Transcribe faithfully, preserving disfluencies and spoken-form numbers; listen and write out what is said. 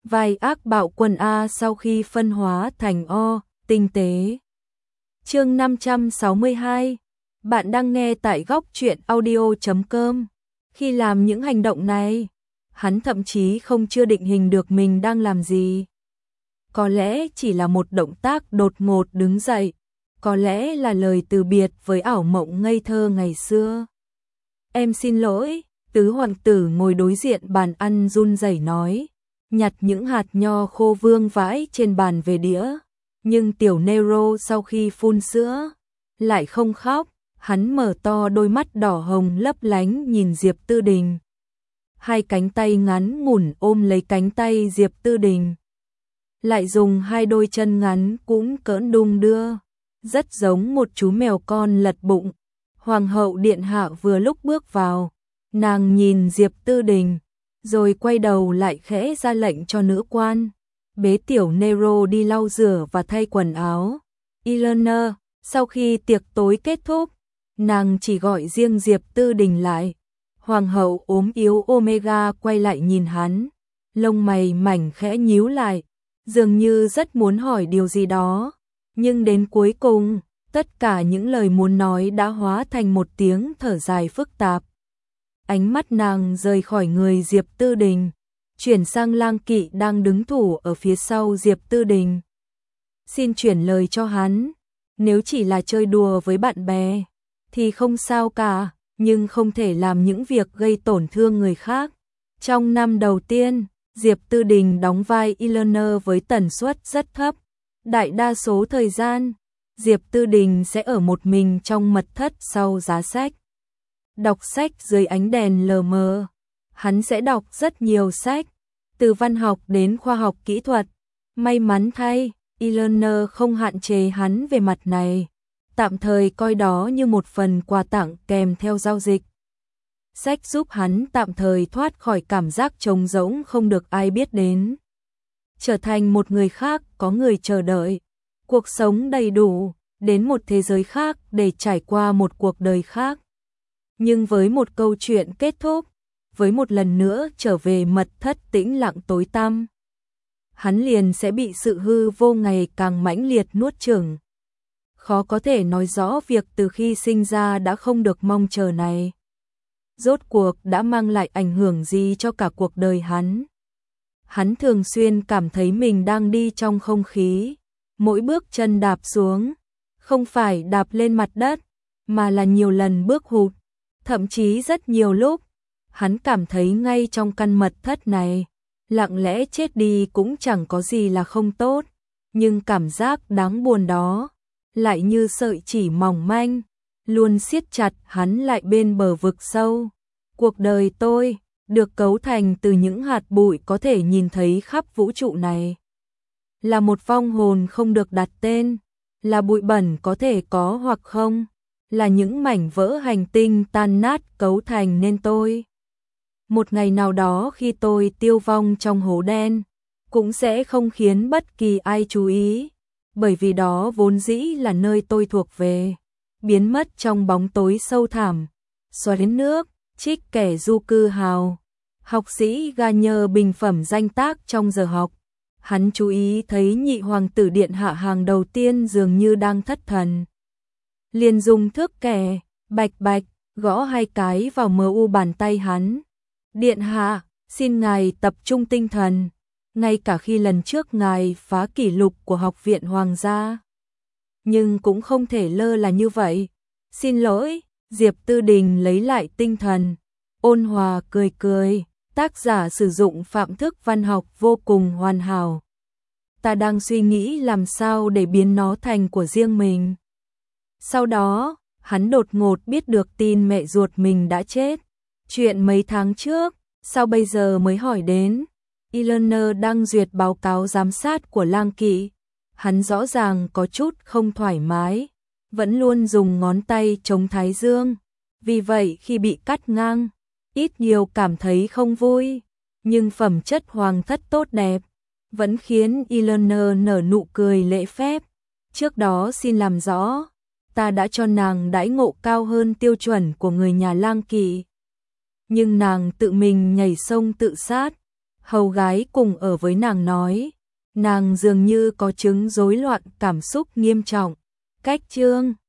vai ác bạo quần A sau khi phân hóa thành O, tinh tế. Chương năm trăm sáu mươi hai. Bạn đang nghe tại góc truyện audio chấm com. Khi làm những hành động này, hắn thậm chí không chưa định hình được mình đang làm gì. Có lẽ chỉ là một động tác đột ngột đứng dậy, có lẽ là lời từ biệt với ảo mộng ngây thơ ngày xưa. Em xin lỗi, tứ hoàng tử ngồi đối diện bàn ăn run rẩy nói, nhặt những hạt nho khô vương vãi trên bàn về đĩa. Nhưng tiểu Nero sau khi phun sữa, lại không khóc, hắn mở to đôi mắt đỏ hồng lấp lánh nhìn Diệp Tư Đình. Hai cánh tay ngắn ngủn ôm lấy cánh tay Diệp Tư Đình. Lại dùng hai đôi chân ngắn cũng cỡn đung đưa, rất giống một chú mèo con lật bụng. Hoàng hậu điện hạ vừa lúc bước vào, nàng nhìn Diệp Tư Đình, rồi quay đầu lại khẽ ra lệnh cho nữ quan, bế tiểu Nero đi lau rửa và thay quần áo. Eleanor, sau khi tiệc tối kết thúc, nàng chỉ gọi riêng Diệp Tư Đình lại. Hoàng hậu ốm yếu Omega quay lại nhìn hắn, lông mày mảnh khẽ nhíu lại, dường như rất muốn hỏi điều gì đó, nhưng đến cuối cùng, tất cả những lời muốn nói đã hóa thành một tiếng thở dài phức tạp. Ánh mắt nàng rời khỏi người Diệp Tư Đình, chuyển sang Lang Kỵ đang đứng thủ ở phía sau Diệp Tư Đình. Xin chuyển lời cho hắn, nếu chỉ là chơi đùa với bạn bè, thì không sao cả, nhưng không thể làm những việc gây tổn thương người khác. Trong năm đầu tiên, Diệp Tư Đình đóng vai Eleanor với tần suất rất thấp. Đại đa số thời gian, Diệp Tư Đình sẽ ở một mình trong mật thất sau giá sách. Đọc sách dưới ánh đèn lờ mờ. Hắn sẽ đọc rất nhiều sách, từ văn học đến khoa học kỹ thuật. May mắn thay, Eleanor không hạn chế hắn về mặt này, tạm thời coi đó như một phần quà tặng kèm theo giao dịch. Sách giúp hắn tạm thời thoát khỏi cảm giác trống rỗng không được ai biết đến. Trở thành một người khác có người chờ đợi, cuộc sống đầy đủ, đến một thế giới khác để trải qua một cuộc đời khác. Nhưng với một câu chuyện kết thúc, với một lần nữa trở về mật thất tĩnh lặng tối tăm, hắn liền sẽ bị sự hư vô ngày càng mãnh liệt nuốt chửng. Khó có thể nói rõ việc từ khi sinh ra đã không được mong chờ này rốt cuộc đã mang lại ảnh hưởng gì cho cả cuộc đời hắn. Hắn thường xuyên cảm thấy mình đang đi trong không khí, mỗi bước chân đạp xuống, không phải đạp lên mặt đất, mà là nhiều lần bước hụt, thậm chí rất nhiều lúc, hắn cảm thấy ngay trong căn mật thất này, lặng lẽ chết đi cũng chẳng có gì là không tốt, nhưng cảm giác đáng buồn đó, lại như sợi chỉ mỏng manh, luôn siết chặt hắn lại bên bờ vực sâu. Cuộc đời tôi được cấu thành từ những hạt bụi có thể nhìn thấy khắp vũ trụ này. Là một vong hồn không được đặt tên, là bụi bẩn có thể có hoặc không, là những mảnh vỡ hành tinh tan nát cấu thành nên tôi. Một ngày nào đó khi tôi tiêu vong trong hố đen, cũng sẽ không khiến bất kỳ ai chú ý, bởi vì đó vốn dĩ là nơi tôi thuộc về, biến mất trong bóng tối sâu thẳm. Xóa đến nước, trích kẻ du cư hào. Học sĩ Garnier bình phẩm danh tác trong giờ học. Hắn chú ý thấy nhị hoàng tử điện hạ hàng đầu tiên dường như đang thất thần. Liền dùng thước kẻ, bạch bạch, gõ hai cái vào mờ u bàn tay hắn. Điện hạ, xin ngài tập trung tinh thần, ngay cả khi lần trước ngài phá kỷ lục của học viện hoàng gia. Nhưng cũng không thể lơ là như vậy. Xin lỗi, Diệp Tư Đình lấy lại tinh thần, ôn hòa cười cười, tác giả sử dụng phạm thức văn học vô cùng hoàn hảo. Ta đang suy nghĩ làm sao để biến nó thành của riêng mình. Sau đó, hắn đột ngột biết được tin mẹ ruột mình đã chết. Chuyện mấy tháng trước, sao bây giờ mới hỏi đến? Eleanor đang duyệt báo cáo giám sát của Lang Kỵ. Hắn rõ ràng có chút không thoải mái, vẫn luôn dùng ngón tay chống thái dương. Vì vậy khi bị cắt ngang, ít nhiều cảm thấy không vui. Nhưng phẩm chất hoàng thất tốt đẹp, vẫn khiến Eleanor nở nụ cười lễ phép. Trước đó xin làm rõ, ta đã cho nàng đãi ngộ cao hơn tiêu chuẩn của người nhà Lang Kỵ. Nhưng nàng tự mình nhảy sông tự sát. hầu gái cùng ở với nàng nói, nàng dường như có chứng rối loạn cảm xúc nghiêm trọng. Cách chương